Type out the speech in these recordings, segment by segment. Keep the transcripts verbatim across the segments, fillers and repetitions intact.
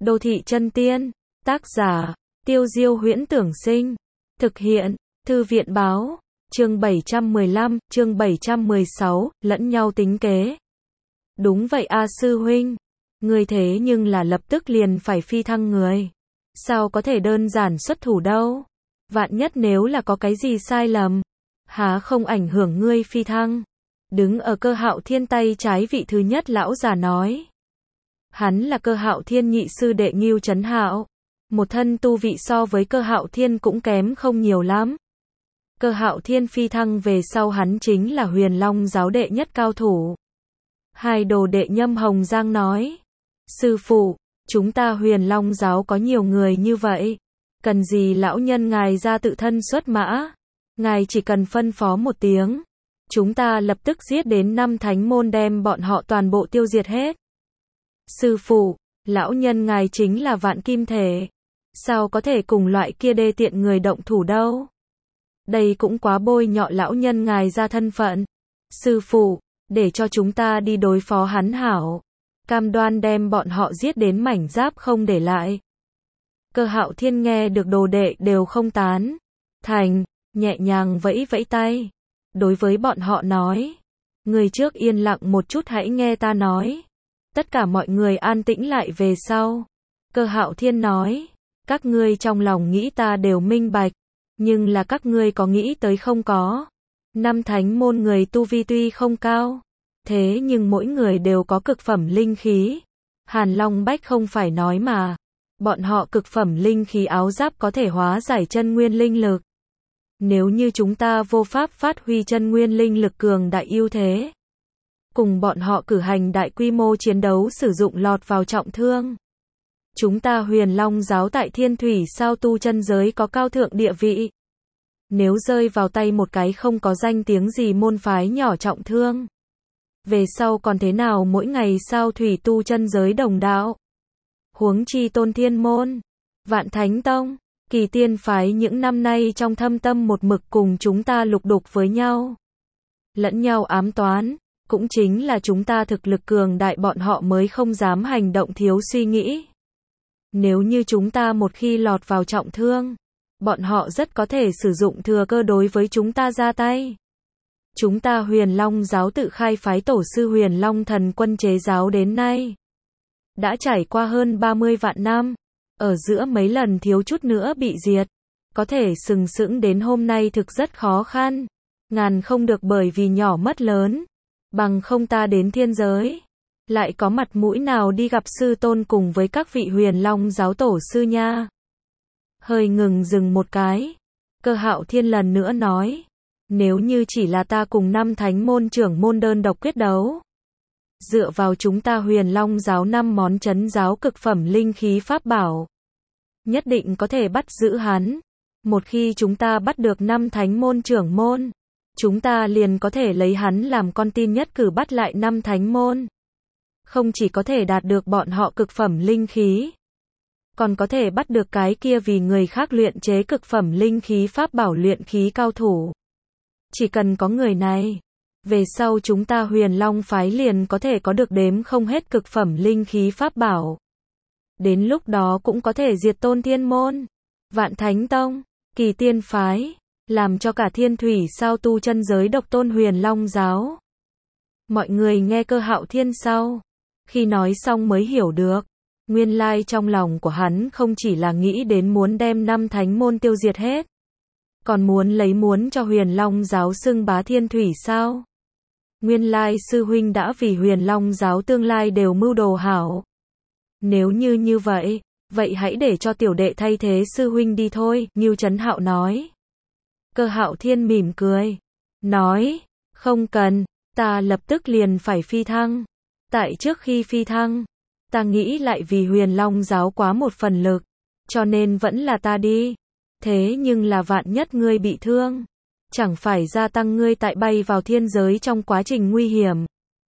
Đô thị chân tiên, tác giả, Tiêu Diêu Huyễn Tưởng Sinh, thực hiện, Thư viện Báo, chương bảy trăm mười lăm, chương bảy trăm mười sáu, lẫn nhau tính kế. Đúng vậy a sư huynh, người thế nhưng là lập tức liền phải phi thăng người. Sao có thể đơn giản xuất thủ đâu? Vạn nhất nếu là có cái gì sai lầm, há không ảnh hưởng ngươi phi thăng. Đứng ở Cơ Hạo Thiên tay trái vị thứ nhất lão già nói. Hắn là Cơ Hạo Thiên nhị sư đệ Ngưu Chấn Hạo. Một thân tu vị so với Cơ Hạo Thiên cũng kém không nhiều lắm. Cơ Hạo Thiên phi thăng về sau hắn chính là Huyền Long giáo đệ nhất cao thủ. Hai đồ đệ Nhâm Hồng Giang nói. Sư phụ, chúng ta Huyền Long giáo có nhiều người như vậy. Cần gì lão nhân ngài ra tự thân xuất mã. Ngài chỉ cần phân phó một tiếng. Chúng ta lập tức giết đến năm thánh môn đem bọn họ toàn bộ tiêu diệt hết. Sư phụ, lão nhân ngài chính là vạn kim thể. Sao có thể cùng loại kia đê tiện người động thủ đâu? Đây cũng quá bôi nhọ lão nhân ngài ra thân phận. Sư phụ, để cho chúng ta đi đối phó hắn hảo. Cam đoan đem bọn họ giết đến mảnh giáp không để lại. Cơ Hạo Thiên nghe được đồ đệ đều không tán. Thành, nhẹ nhàng vẫy vẫy tay. Đối với bọn họ nói. Người trước yên lặng một chút hãy nghe ta nói. Tất cả mọi người an tĩnh lại về sau. Cơ Hạo Thiên nói. Các ngươi trong lòng nghĩ ta đều minh bạch. Nhưng là các ngươi có nghĩ tới không có. Năm thánh môn người tu vi tuy không cao. Thế nhưng mỗi người đều có cực phẩm linh khí. Hàn Long Bách không phải nói mà. Bọn họ cực phẩm linh khí áo giáp có thể hóa giải chân nguyên linh lực. Nếu như chúng ta vô pháp phát huy chân nguyên linh lực cường đại ưu thế. Cùng bọn họ cử hành đại quy mô chiến đấu sử dụng lọt vào trọng thương. Chúng ta Huyền Long giáo tại Thiên Thủy sao tu chân giới có cao thượng địa vị. Nếu rơi vào tay một cái không có danh tiếng gì môn phái nhỏ trọng thương. Về sau còn thế nào mỗi ngày sao thủy tu chân giới đồng đạo. Huống chi Tôn Thiên Môn, Vạn Thánh Tông, Kỳ Tiên phái những năm nay trong thâm tâm một mực cùng chúng ta lục đục với nhau. Lẫn nhau ám toán, cũng chính là chúng ta thực lực cường đại bọn họ mới không dám hành động thiếu suy nghĩ. Nếu như chúng ta một khi lọt vào trọng thương, bọn họ rất có thể sử dụng thừa cơ đối với chúng ta ra tay. Chúng ta Huyền Long giáo tự khai phái tổ sư Huyền Long thần quân chế giáo đến nay. Đã trải qua hơn ba mươi vạn năm, ở giữa mấy lần thiếu chút nữa bị diệt. Có thể sừng sững đến hôm nay thực rất khó khăn. Ngàn không được bởi vì nhỏ mất lớn. Bằng không ta đến thiên giới. Lại có mặt mũi nào đi gặp sư tôn cùng với các vị Huyền Long giáo tổ sư nha. Hơi ngừng dừng một cái. Cơ Hạo Thiên lần nữa nói. Nếu như chỉ là ta cùng năm thánh môn trưởng môn đơn độc quyết đấu. Dựa vào chúng ta Huyền Long giáo năm món trấn giáo cực phẩm linh khí pháp bảo. Nhất định có thể bắt giữ hắn. Một khi chúng ta bắt được năm thánh môn trưởng môn. Chúng ta liền có thể lấy hắn làm con tin nhất cử bắt lại năm thánh môn. Không chỉ có thể đạt được bọn họ cực phẩm linh khí. Còn có thể bắt được cái kia vì người khác luyện chế cực phẩm linh khí pháp bảo luyện khí cao thủ. Chỉ cần có người này. Về sau chúng ta Huyền Long phái liền có thể có được đếm không hết cực phẩm linh khí pháp bảo. Đến lúc đó cũng có thể diệt Tôn Thiên Môn, Vạn Thánh Tông, Kỳ Tiên phái. Làm cho cả Thiên Thủy sao tu chân giới độc tôn Huyền Long giáo. Mọi người nghe Cơ Hạo Thiên sau. Khi nói xong mới hiểu được. Nguyên lai trong lòng của hắn không chỉ là nghĩ đến muốn đem năm thánh môn tiêu diệt hết. Còn muốn lấy muốn cho Huyền Long giáo xưng bá Thiên Thủy sao. Nguyên lai sư huynh đã vì Huyền Long giáo tương lai đều mưu đồ hảo. Nếu như như vậy, vậy hãy để cho tiểu đệ thay thế sư huynh đi thôi, Ngưu Chấn Hạo nói. Cơ Hạo Thiên mỉm cười. Nói, không cần, ta lập tức liền phải phi thăng. Tại trước khi phi thăng, ta nghĩ lại vì Huyền Long giáo quá một phần lực. Cho nên vẫn là ta đi. Thế nhưng là vạn nhất ngươi bị thương. Chẳng phải gia tăng ngươi tại bay vào thiên giới trong quá trình nguy hiểm.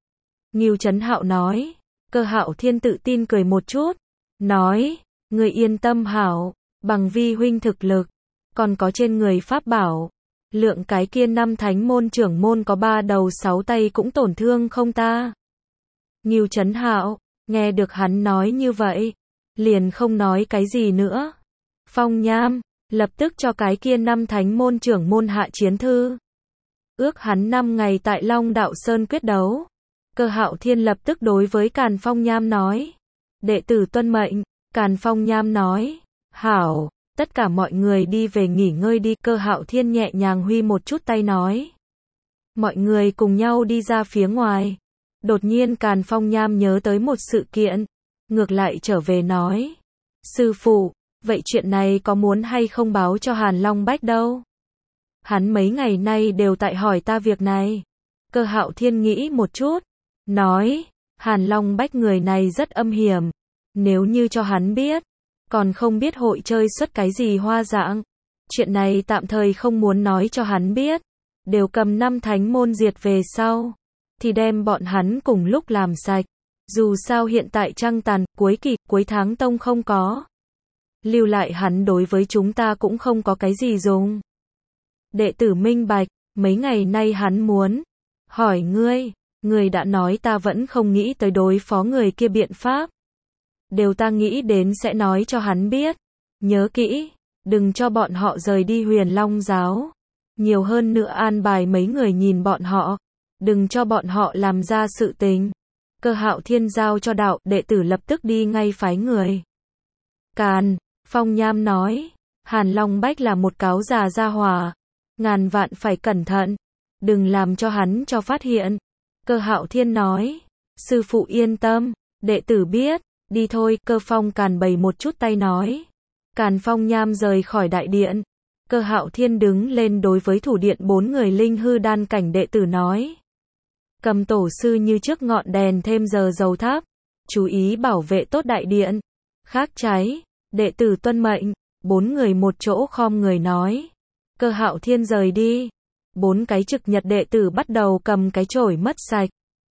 Ngưu Chấn Hạo nói. Cơ Hạo Thiên tự tin cười một chút. Nói, ngươi yên tâm hảo. Bằng vi huynh thực lực. Còn có trên người pháp bảo. Lượng cái kia năm thánh môn trưởng môn có ba đầu sáu tay cũng tổn thương không ta. Ngưu Chấn Hạo, nghe được hắn nói như vậy. liền không nói cái gì nữa. Phong Nham lập tức cho cái kia năm thánh môn trưởng môn hạ chiến thư. Ước hắn năm ngày tại Long Đạo Sơn quyết đấu. Cơ Hạo Thiên lập tức đối với Càn Phong Nham nói. Đệ tử tuân mệnh. Càn Phong Nham nói. Hảo, tất cả mọi người đi về nghỉ ngơi đi. Cơ Hạo Thiên nhẹ nhàng huy một chút tay nói. Mọi người cùng nhau đi ra phía ngoài. Đột nhiên Càn Phong Nham nhớ tới một sự kiện. Ngược lại trở về nói. Sư phụ, vậy chuyện này có muốn hay không báo cho Hàn Long Bách đâu? Hắn mấy ngày nay đều tại hỏi ta việc này. Cơ Hạo Thiên nghĩ một chút. Nói, Hàn Long Bách người này rất âm hiểm. Nếu như cho hắn biết, còn không biết hội chơi xuất cái gì hoa dạng. Chuyện này tạm thời không muốn nói cho hắn biết. Đều cầm năm thánh môn diệt về sau. Thì đem bọn hắn cùng lúc làm sạch. Dù sao hiện tại trăng tàn, cuối kỳ, cuối tháng tông không có. Lưu lại hắn đối với chúng ta cũng không có cái gì dùng. Đệ tử minh bạch, mấy ngày nay hắn muốn hỏi ngươi, ngươi đã nói ta vẫn không nghĩ tới đối phó người kia biện pháp. Đều ta nghĩ đến sẽ nói cho hắn biết. Nhớ kỹ, đừng cho bọn họ rời đi Huyền Long giáo. Nhiều hơn nữa an bài mấy người nhìn bọn họ. Đừng cho bọn họ làm ra sự tình. Cơ Hạo Thiên giao cho đạo, đệ tử lập tức đi ngay phái người. Càn Phong Nham nói, Hàn Long Bách là một cáo già gia hỏa. Ngàn vạn phải cẩn thận. Đừng làm cho hắn cho phát hiện. Cơ Hạo Thiên nói, sư phụ yên tâm, đệ tử biết, đi thôi. Cơ Phong Càn bày một chút tay nói. Càn Phong Nham rời khỏi đại điện. Cơ Hạo Thiên đứng lên đối với thủ điện bốn người linh hư đan cảnh đệ tử nói. Cầm tổ sư như trước ngọn đèn thêm giờ dầu tháp. Chú ý bảo vệ tốt đại điện. Khác cháy, đệ tử tuân mệnh. Bốn người một chỗ khom người nói. Cơ Hạo Thiên rời đi. Bốn cái trực nhật đệ tử bắt đầu cầm cái chổi mất sạch.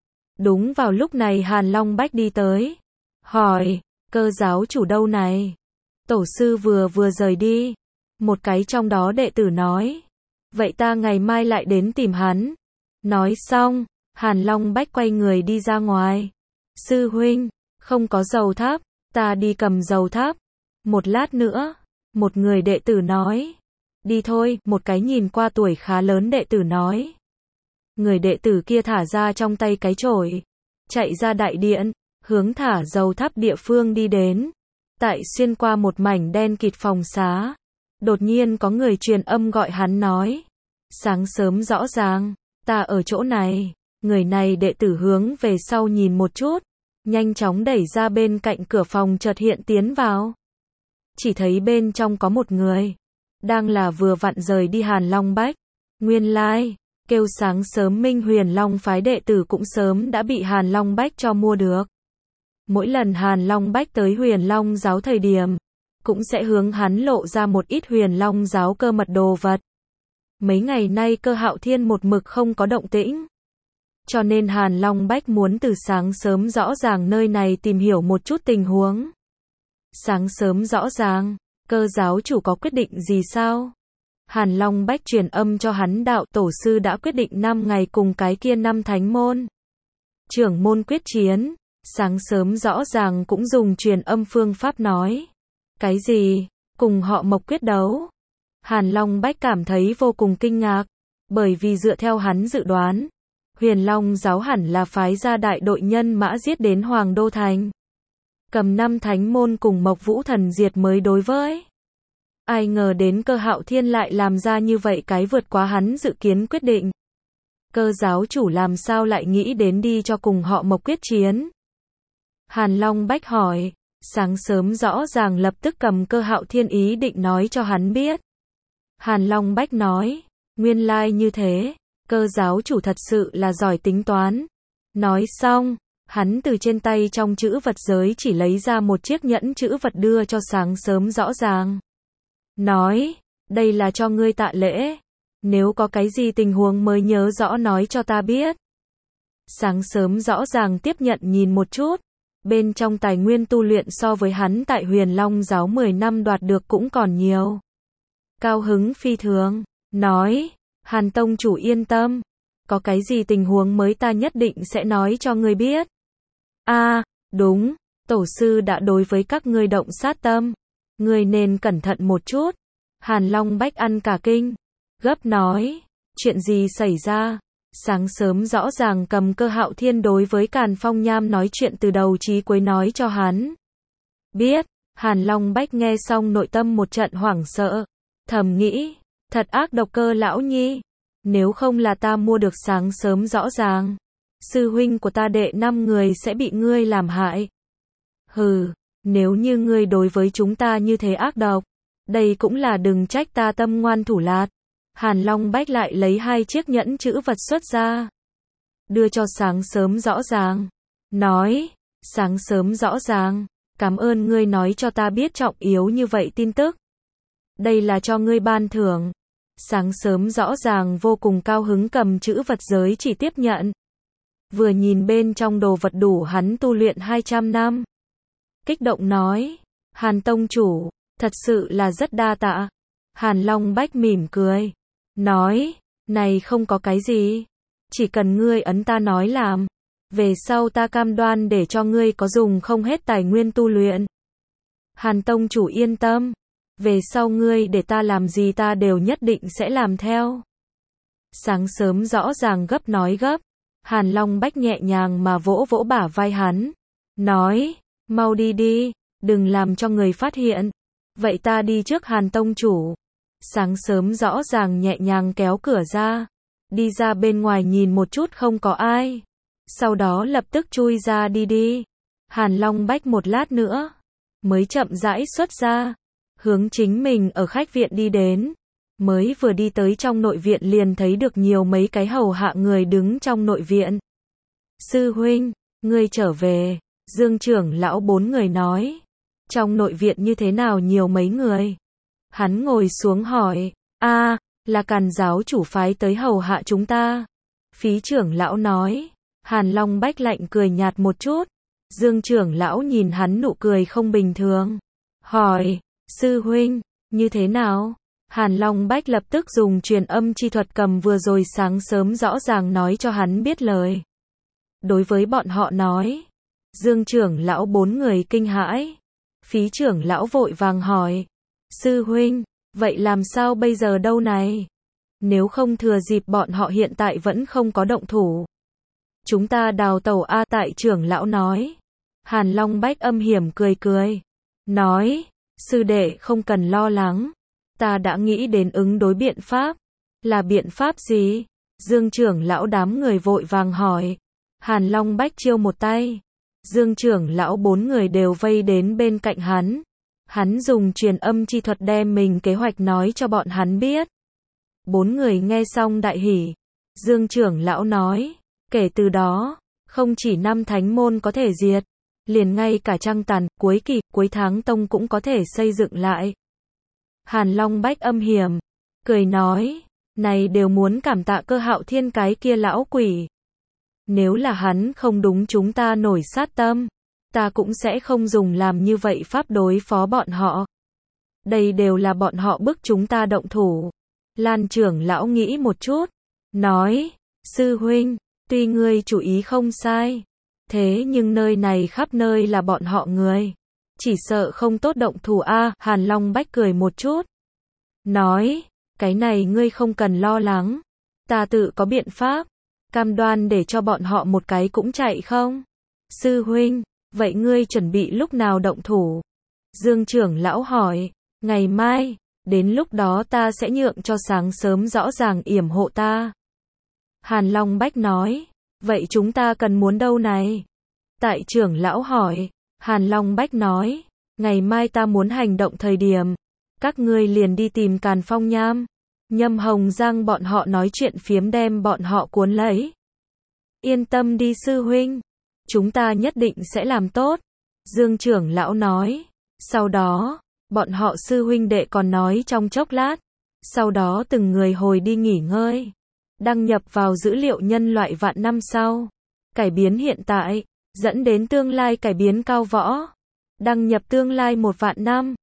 Đúng vào lúc này Hàn Long Bách đi tới. Hỏi, Cơ giáo chủ đâu này? Tổ sư vừa vừa rời đi. Một cái trong đó đệ tử nói. Vậy ta ngày mai lại đến tìm hắn. Nói xong, Hàn Long Bách quay người đi ra ngoài. Sư huynh, không có dầu tháp, ta đi cầm dầu tháp. Một lát nữa, một người đệ tử nói. Đi thôi, một cái nhìn qua tuổi khá lớn đệ tử nói. Người đệ tử kia thả ra trong tay cái chổi. Chạy ra đại điện, hướng thả dầu tháp địa phương đi đến. Tại xuyên qua một mảnh đen kịt phòng xá. Đột nhiên có người truyền âm gọi hắn nói. Sáng sớm rõ ràng, ta ở chỗ này. Người này đệ tử hướng về sau nhìn một chút. Nhanh chóng đẩy ra bên cạnh cửa phòng chợt hiện tiến vào. Chỉ thấy bên trong có một người. Đang là vừa vặn rời đi Hàn Long Bách. Nguyên lai, like, kêu sáng sớm Minh Huyền Long phái đệ tử cũng sớm đã bị Hàn Long Bách cho mua được. Mỗi lần Hàn Long Bách tới Huyền Long giáo thời điểm, cũng sẽ hướng hắn lộ ra một ít Huyền Long giáo cơ mật đồ vật. Mấy ngày nay Cơ Hạo Thiên một mực không có động tĩnh. Cho nên Hàn Long Bách muốn từ sáng sớm rõ ràng nơi này tìm hiểu một chút tình huống. Sáng sớm rõ ràng, Cơ giáo chủ có quyết định gì sao? Hàn Long Bách truyền âm cho hắn đạo tổ sư đã quyết định năm ngày cùng cái kia năm thánh môn. Trưởng môn quyết chiến, sáng sớm rõ ràng cũng dùng truyền âm phương pháp nói. Cái gì? Cùng họ Mộc quyết đấu? Hàn Long Bách cảm thấy vô cùng kinh ngạc, bởi vì dựa theo hắn dự đoán, Huyền Long giáo hẳn là phái ra đại đội nhân mã giết đến Hoàng Đô Thành. Cầm năm thánh môn cùng Mộc Vũ Thần diệt mới đối với. Ai ngờ đến Cơ Hạo Thiên lại làm ra như vậy cái vượt quá hắn dự kiến quyết định. Cơ giáo chủ làm sao lại nghĩ đến đi cho cùng họ Mộc quyết chiến? Hàn Long Bách hỏi, sáng sớm rõ ràng lập tức cầm Cơ Hạo Thiên ý định nói cho hắn biết. Hàn Long Bách nói, nguyên lai like như thế, Cơ giáo chủ thật sự là giỏi tính toán. Nói xong, hắn từ trên tay trong chữ vật giới chỉ lấy ra một chiếc nhẫn chữ vật đưa cho sáng sớm rõ ràng. Nói, đây là cho ngươi tạ lễ. Nếu có cái gì tình huống mới nhớ rõ nói cho ta biết. Sáng sớm rõ ràng tiếp nhận nhìn một chút. Bên trong tài nguyên tu luyện so với hắn tại Huyền Long giáo mười năm đoạt được cũng còn nhiều. Cao hứng phi thường, nói, Hàn tông chủ yên tâm. Có cái gì tình huống mới ta nhất định sẽ nói cho ngươi biết. A, à, đúng, tổ sư đã đối với các ngươi động sát tâm. Ngươi nên cẩn thận một chút. Hàn Long Bách ăn cả kinh. Gấp nói. Chuyện gì xảy ra? Sáng sớm rõ ràng Cầm Cơ Hạo Thiên đối với Càn Phong Nham nói chuyện từ đầu chí cuối nói cho hắn biết. Hàn Long Bách nghe xong nội tâm một trận hoảng sợ. Thầm nghĩ. Thật ác độc Cơ lão nhi. Nếu không là ta mua được sáng sớm rõ ràng, sư huynh của ta đệ năm người sẽ bị ngươi làm hại. Hừ, nếu như ngươi đối với chúng ta như thế ác độc, đây cũng là đừng trách ta tâm ngoan thủ lạt. Hàn Long Bách lại lấy hai chiếc nhẫn chữ vật xuất ra, đưa cho sáng sớm rõ ràng. Nói, sáng sớm rõ ràng, cảm ơn ngươi nói cho ta biết trọng yếu như vậy tin tức. Đây là cho ngươi ban thưởng. Sáng sớm rõ ràng vô cùng cao hứng cầm chữ vật giới chỉ tiếp nhận. Vừa nhìn bên trong đồ vật đủ hắn tu luyện hai trăm năm. Kích động nói, Hàn tông chủ, thật sự là rất đa tạ. Hàn Long Bách mỉm cười, nói, này không có cái gì. Chỉ cần ngươi ấn ta nói làm. Về sau ta cam đoan để cho ngươi có dùng không hết tài nguyên tu luyện. Hàn tông chủ yên tâm. Về sau ngươi để ta làm gì ta đều nhất định sẽ làm theo. Sáng sớm rõ ràng gấp nói gấp. Hàn Long Bách nhẹ nhàng mà vỗ vỗ bả vai hắn. Nói, mau đi đi, đừng làm cho người phát hiện. Vậy ta đi trước Hàn tông chủ. Sáng sớm rõ ràng nhẹ nhàng kéo cửa ra. Đi ra bên ngoài nhìn một chút không có ai. Sau đó lập tức chui ra đi đi. Hàn Long Bách một lát nữa mới chậm rãi xuất ra. Hướng chính mình ở khách viện đi đến. Mới vừa đi tới trong nội viện liền thấy được nhiều mấy cái hầu hạ người đứng trong nội viện. Sư huynh, ngươi trở về. Dương trưởng lão bốn người nói. Trong nội viện như thế nào nhiều mấy người? Hắn ngồi xuống hỏi. A, là Càn giáo chủ phái tới hầu hạ chúng ta. Phí trưởng lão nói. Hàn Long Bách lạnh cười nhạt một chút. Dương trưởng lão nhìn hắn nụ cười không bình thường. Hỏi. Sư huynh, như thế nào? Hàn Long Bách lập tức dùng truyền âm chi thuật cầm vừa rồi sáng sớm rõ ràng nói cho hắn biết lời. Đối với bọn họ nói. Dương trưởng lão bốn người kinh hãi. Phí trưởng lão vội vàng hỏi. Sư huynh, vậy làm sao bây giờ đâu này? Nếu không thừa dịp bọn họ hiện tại vẫn không có động thủ. Chúng ta đào tẩu A tại trưởng lão nói. Hàn Long Bách âm hiểm cười cười. Nói. Sư đệ không cần lo lắng. Ta đã nghĩ đến ứng đối biện pháp. Là biện pháp gì? Dương trưởng lão đám người vội vàng hỏi. Hàn Long Bách chiêu một tay. Dương trưởng lão bốn người đều vây đến bên cạnh hắn. Hắn dùng truyền âm chi thuật đem mình kế hoạch nói cho bọn hắn biết. Bốn người nghe xong đại hỉ. Dương trưởng lão nói. Kể từ đó, không chỉ năm thánh môn có thể diệt. Liền ngay cả trăng tàn, cuối kỳ, cuối tháng tông cũng có thể xây dựng lại. Hàn Long Bách âm hiểm, cười nói, này đều muốn cảm tạ Cơ Hạo Thiên cái kia lão quỷ. Nếu là hắn không đúng chúng ta nổi sát tâm, ta cũng sẽ không dùng làm như vậy pháp đối phó bọn họ. Đây đều là bọn họ bức chúng ta động thủ. Lan trưởng lão nghĩ một chút, nói, sư huynh, tuy ngươi chủ ý không sai. Thế nhưng nơi này khắp nơi là bọn họ người. Chỉ sợ không tốt động thủ a. Hàn Long Bách cười một chút. Nói, cái này ngươi không cần lo lắng. Ta tự có biện pháp. Cam đoan để cho bọn họ một cái cũng chạy không? Sư huynh, vậy ngươi chuẩn bị lúc nào động thủ? Dương trưởng lão hỏi, ngày mai, đến lúc đó ta sẽ nhượng cho sáng sớm rõ ràng yểm hộ ta. Hàn Long Bách nói. Vậy chúng ta cần muốn đâu này? Tại trưởng lão hỏi. Hàn Long Bách nói. Ngày mai ta muốn hành động thời điểm. Các ngươi liền đi tìm Càn Phong Nham. Nhâm Hồng Giang bọn họ nói chuyện phiếm đem bọn họ cuốn lấy. Yên tâm đi sư huynh. Chúng ta nhất định sẽ làm tốt. Dương trưởng lão nói. Sau đó, bọn họ sư huynh đệ còn nói trong chốc lát. Sau đó từng người hồi đi nghỉ ngơi. Đăng nhập vào dữ liệu nhân loại vạn năm sau. Cải biến hiện tại, dẫn đến tương lai cải biến cao võ. Đăng nhập tương lai một vạn năm.